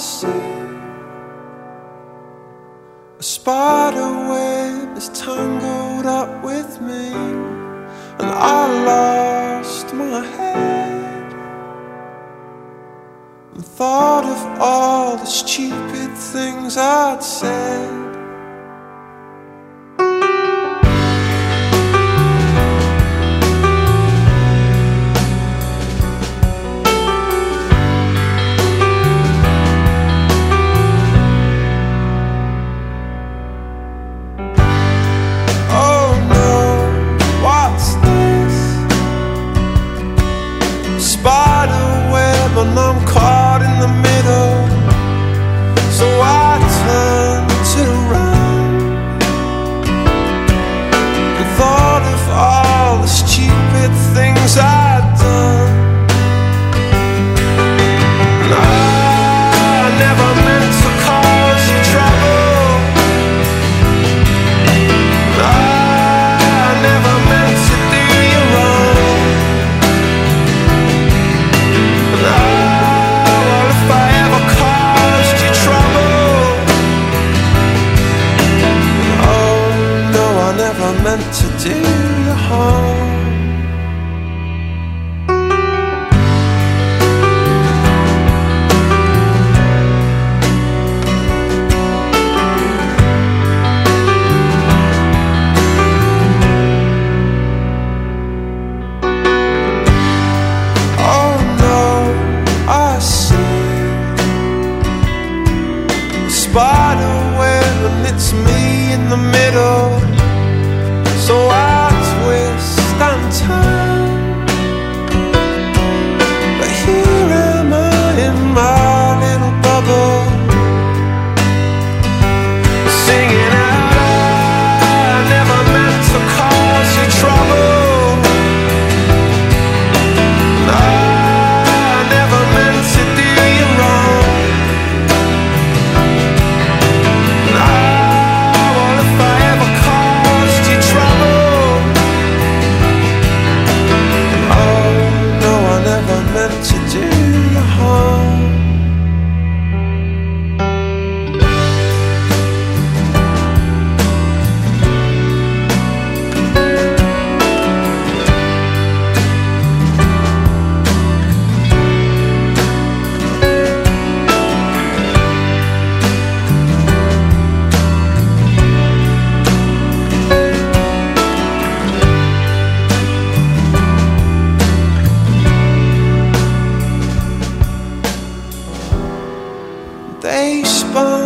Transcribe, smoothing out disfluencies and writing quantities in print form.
see a spider web is tangled up with me, and I lost my head and thought of all the stupid things I'd said. And I'm caught in the middle, so I turned to run and thought of all the stupid things I'd done. And I never meant to cause you trouble, and I never meant to do you wrong. Meant to do you harm. Oh no, I see a spider web and it's me in the middle. So I twist and turn, but here am I in my little bubble, singing out, I never meant to cause you trouble, and I never meant to do you wrong, and what if I ever caused you trouble? Meant to do you harm. They spun